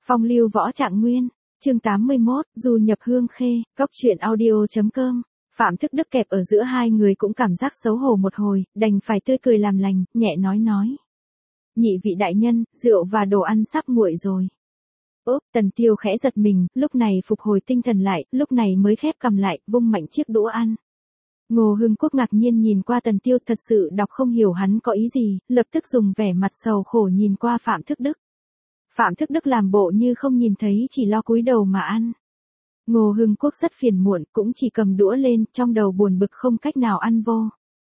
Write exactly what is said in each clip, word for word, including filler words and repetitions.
Phong lưu võ trạng nguyên, chương tám mươi mốt, du nhập hương khê, góc truyện audio.com. Phạm Thức Đức kẹp ở giữa hai người cũng cảm giác xấu hổ một hồi, đành phải tươi cười làm lành, nhẹ nói nói. Nhị vị đại nhân, rượu và đồ ăn sắp nguội rồi. Úp, Tần Tiêu khẽ giật mình, lúc này phục hồi tinh thần lại, lúc này mới khép cầm lại, vung mạnh chiếc đũa ăn. Ngô Hưng Quốc ngạc nhiên nhìn qua Tần Tiêu, thật sự đọc không hiểu hắn có ý gì, lập tức dùng vẻ mặt sầu khổ nhìn qua Phạm Thức Đức. Phạm Thức Đức làm bộ như không nhìn thấy, chỉ lo cúi đầu mà ăn. Ngô Hưng Quốc rất phiền muộn, cũng chỉ cầm đũa lên, trong đầu buồn bực không cách nào ăn vô.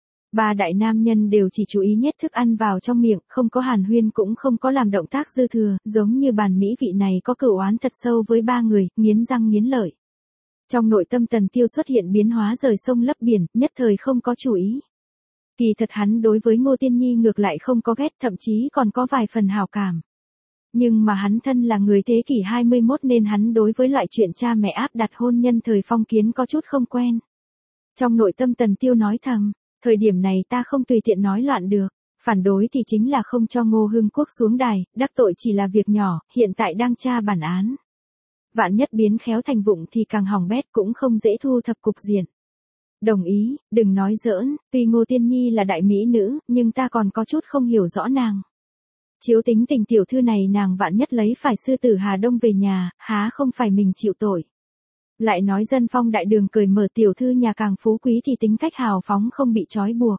Ba đại nam nhân đều chỉ chú ý nhét thức ăn vào trong miệng, không có hàn huyên cũng không có làm động tác dư thừa, giống như bàn mỹ vị này có cửu oán thật sâu với ba người, nghiến răng nghiến lợi. Trong nội tâm Tần Tiêu xuất hiện biến hóa rời sông lấp biển, nhất thời không có chủ ý. Kỳ thật hắn đối với Ngô Tiên Nhi ngược lại không có ghét, thậm chí còn có vài phần hảo cảm. Nhưng mà hắn thân là người thế kỷ hai mươi mốt nên hắn đối với loại chuyện cha mẹ áp đặt hôn nhân thời phong kiến có chút không quen. Trong nội tâm Tần Tiêu nói thầm, thời điểm này ta không tùy tiện nói loạn được, phản đối thì chính là không cho Ngô Hưng Quốc xuống đài, đắc tội chỉ là việc nhỏ, hiện tại đang tra bản án. Vạn nhất biến khéo thành vụng thì càng hỏng bét, cũng không dễ thu thập cục diện. Đồng ý, đừng nói giỡn, tuy Ngô Tiên Nhi là đại mỹ nữ, nhưng ta còn có chút không hiểu rõ nàng. Chiếu tính tình tiểu thư này nàng vạn nhất lấy phải sư tử Hà Đông về nhà, há không phải mình chịu tội. Lại nói dân phong đại đường cười mở tiểu thư nhà càng phú quý thì tính cách hào phóng không bị trói buộc.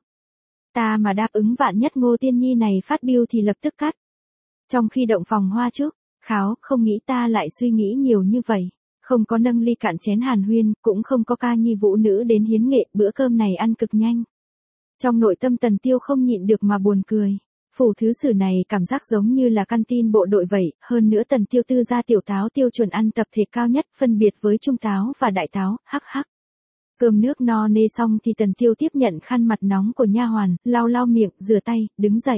Ta mà đáp ứng vạn nhất Ngô Tiên Nhi này phát biêu thì lập tức cắt. Trong khi động phòng hoa trước, kháo, không nghĩ ta lại suy nghĩ nhiều như vậy. Không có nâng ly cạn chén hàn huyên, cũng không có ca nhi vũ nữ đến hiến nghệ, bữa cơm này ăn cực nhanh. Trong nội tâm Tần Tiêu không nhịn được mà buồn cười. Phủ thứ sử này cảm giác giống như là căn tin bộ đội vậy, hơn nữa Tần Tiêu tư ra tiểu táo tiêu chuẩn ăn tập thể cao nhất, phân biệt với trung táo và đại táo, hắc hắc. Cơm nước no nê xong thì Tần Tiêu tiếp nhận khăn mặt nóng của nha hoàn, lau lau miệng, rửa tay, đứng dậy.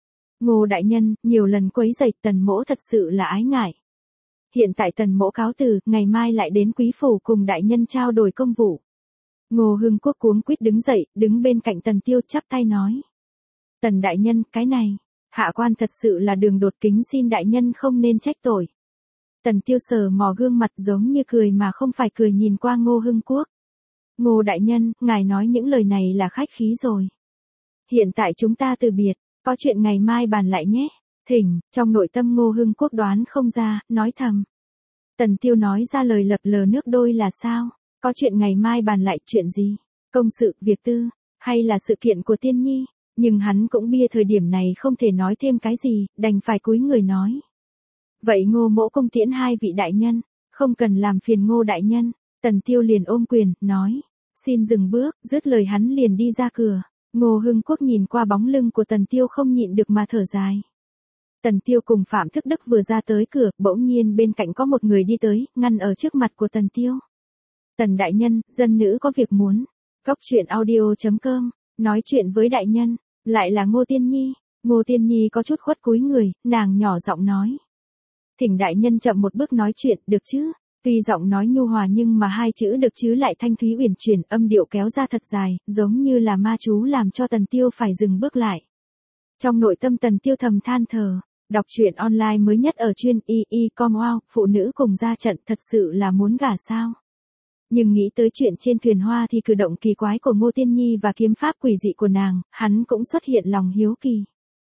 Ngô đại nhân, nhiều lần quấy rầy, Tần mỗ thật sự là ái ngại. Hiện tại Tần mỗ cáo từ, ngày mai lại đến quý phủ cùng đại nhân trao đổi công vụ. Ngô Hưng Quốc cuống quýt đứng dậy, đứng bên cạnh Tần Tiêu chắp tay nói. Tần đại nhân, cái này, hạ quan thật sự là đường đột, kính xin đại nhân không nên trách tội. Tần Tiêu sờ mò gương mặt giống như cười mà không phải cười nhìn qua Ngô Hưng Quốc. Ngô đại nhân, ngài nói những lời này là khách khí rồi. Hiện tại chúng ta từ biệt, có chuyện ngày mai bàn lại nhé. Thỉnh, trong nội tâm Ngô Hưng Quốc đoán không ra, nói thầm. Tần Tiêu nói ra lời lập lờ nước đôi là sao? Có chuyện ngày mai bàn lại, chuyện gì? Công sự, việc tư, hay là sự kiện của Tiên Nhi? Nhưng hắn cũng bia thời điểm này không thể nói thêm cái gì, đành phải cúi người nói. Vậy Ngô mỗ cung tiễn hai vị đại nhân, không cần làm phiền Ngô đại nhân. Tần Tiêu liền ôm quyền, nói. Xin dừng bước, dứt lời hắn liền đi ra cửa. Ngô Hưng Quốc nhìn qua bóng lưng của Tần Tiêu không nhịn được mà thở dài. Tần Tiêu cùng Phạm Thức Đức vừa ra tới cửa, bỗng nhiên bên cạnh có một người đi tới, ngăn ở trước mặt của Tần Tiêu. Tần đại nhân, dân nữ có việc muốn. Góc truyện audio.com, nói chuyện với đại nhân, lại là Ngô Tiên Nhi. Ngô Tiên Nhi có chút khuất cúi người, nàng nhỏ giọng nói. Thỉnh đại nhân chậm một bước nói chuyện, được chứ? Tuy giọng nói nhu hòa nhưng mà hai chữ được chứ lại thanh thúy uyển chuyển, âm điệu kéo ra thật dài, giống như là ma chú làm cho Tần Tiêu phải dừng bước lại. Trong nội tâm Tần Tiêu thầm than thở, đọc truyện online mới nhất ở chuyên y y com wow, phụ nữ cùng ra trận thật sự là muốn gả sao. Nhưng nghĩ tới chuyện trên thuyền hoa thì cử động kỳ quái của Ngô Tiên Nhi và kiếm pháp quỷ dị của nàng, hắn cũng xuất hiện lòng hiếu kỳ.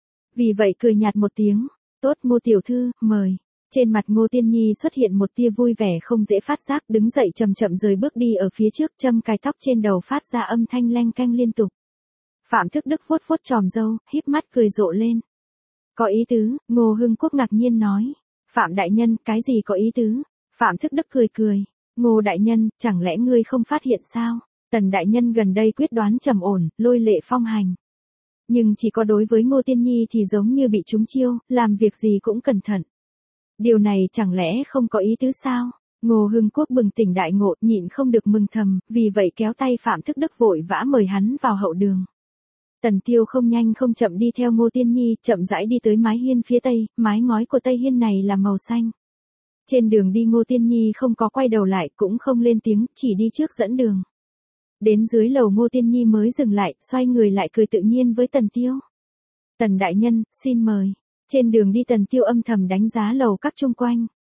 Vì vậy cười nhạt một tiếng, tốt Ngô tiểu thư, mời. Trên mặt Ngô Tiên Nhi xuất hiện một tia vui vẻ không dễ phát giác, đứng dậy chậm chậm rời bước đi ở phía trước, châm cài tóc trên đầu phát ra âm thanh leng keng liên tục. Phạm Thức Đức vuốt vuốt tròm râu, híp mắt cười rộ lên. Có ý tứ, Ngô Hưng Quốc ngạc nhiên nói. Phạm đại nhân, cái gì có ý tứ? Phạm Thức Đức cười cười. Ngô đại nhân, chẳng lẽ ngươi không phát hiện sao? Tần đại nhân gần đây quyết đoán trầm ổn, lôi lệ phong hành. Nhưng chỉ có đối với Ngô Tiên Nhi thì giống như bị trúng chiêu, làm việc gì cũng cẩn thận. Điều này chẳng lẽ không có ý tứ sao? Ngô Hưng Quốc bừng tỉnh đại ngộ, nhịn không được mừng thầm, vì vậy kéo tay Phạm Thức Đức vội vã mời hắn vào hậu đường. Tần Tiêu không nhanh không chậm đi theo Ngô Tiên Nhi, chậm rãi đi tới mái hiên phía tây, mái ngói của tây hiên này là màu xanh. Trên đường đi Ngô Tiên Nhi không có quay đầu lại, cũng không lên tiếng, chỉ đi trước dẫn đường. Đến dưới lầu Ngô Tiên Nhi mới dừng lại, xoay người lại cười tự nhiên với Tần Tiêu. Tần đại nhân, xin mời. Trên đường đi Tần Tiêu âm thầm đánh giá lầu các chung quanh.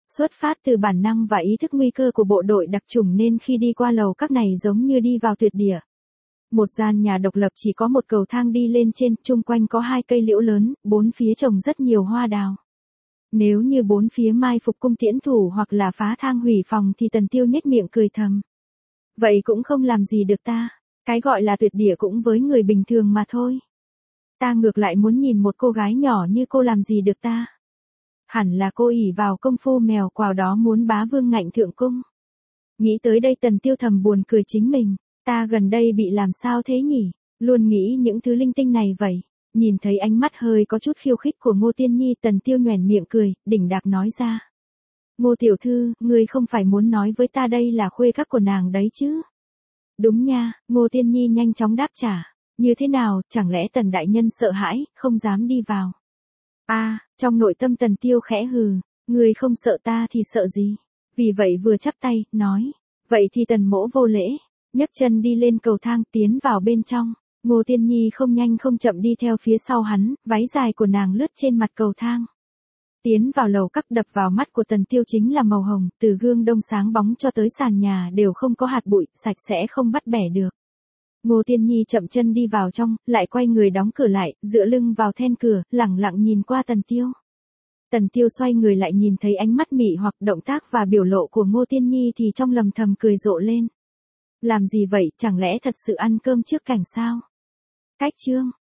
Xuất phát từ bản năng và ý thức nguy cơ của bộ đội đặc chủng nên khi đi qua lầu các này giống như đi vào tuyệt địa. Một gian nhà độc lập chỉ có một cầu thang đi lên trên, chung quanh có hai cây liễu lớn, bốn phía trồng rất nhiều hoa đào. Nếu như bốn phía mai phục cung tiễn thủ hoặc là phá thang hủy phòng thì Tần Tiêu nhếch miệng cười thầm. Vậy cũng không làm gì được ta, cái gọi là tuyệt địa cũng với người bình thường mà thôi. Ta ngược lại muốn nhìn một cô gái nhỏ như cô làm gì được ta. Hẳn là cô ỷ vào công phu mèo quào đó muốn bá vương ngạnh thượng cung. Nghĩ tới đây Tần Tiêu thầm buồn cười chính mình, ta gần đây bị làm sao thế nhỉ, luôn nghĩ những thứ linh tinh này vậy. Nhìn thấy ánh mắt hơi có chút khiêu khích của Ngô Tiên Nhi, Tần Tiêu nhoẻn miệng cười, đỉnh đạc nói ra. Ngô tiểu thư, ngươi không phải muốn nói với ta đây là khuê các của nàng đấy chứ? Đúng nha, Ngô Tiên Nhi nhanh chóng đáp trả. Như thế nào, chẳng lẽ Tần đại nhân sợ hãi, không dám đi vào? A, à, trong nội tâm Tần Tiêu khẽ hừ, ngươi không sợ ta thì sợ gì? Vì vậy vừa chắp tay, nói, vậy thì Tần mỗ vô lễ, nhấc chân đi lên cầu thang tiến vào bên trong. Ngô Tiên Nhi không nhanh không chậm đi theo phía sau hắn, váy dài của nàng lướt trên mặt cầu thang. Tiến vào lầu các, đập vào mắt của Tần Tiêu chính là màu hồng, từ gương đông sáng bóng cho tới sàn nhà đều không có hạt bụi, sạch sẽ không bắt bẻ được. Ngô Tiên Nhi chậm chân đi vào trong, lại quay người đóng cửa lại, dựa lưng vào then cửa, lẳng lặng nhìn qua Tần Tiêu. Tần Tiêu xoay người lại nhìn thấy ánh mắt mị hoặc động tác và biểu lộ của Ngô Tiên Nhi thì trong lầm thầm cười rộ lên. Làm gì vậy, chẳng lẽ thật sự ăn cơm trước cảnh sao? Cách chương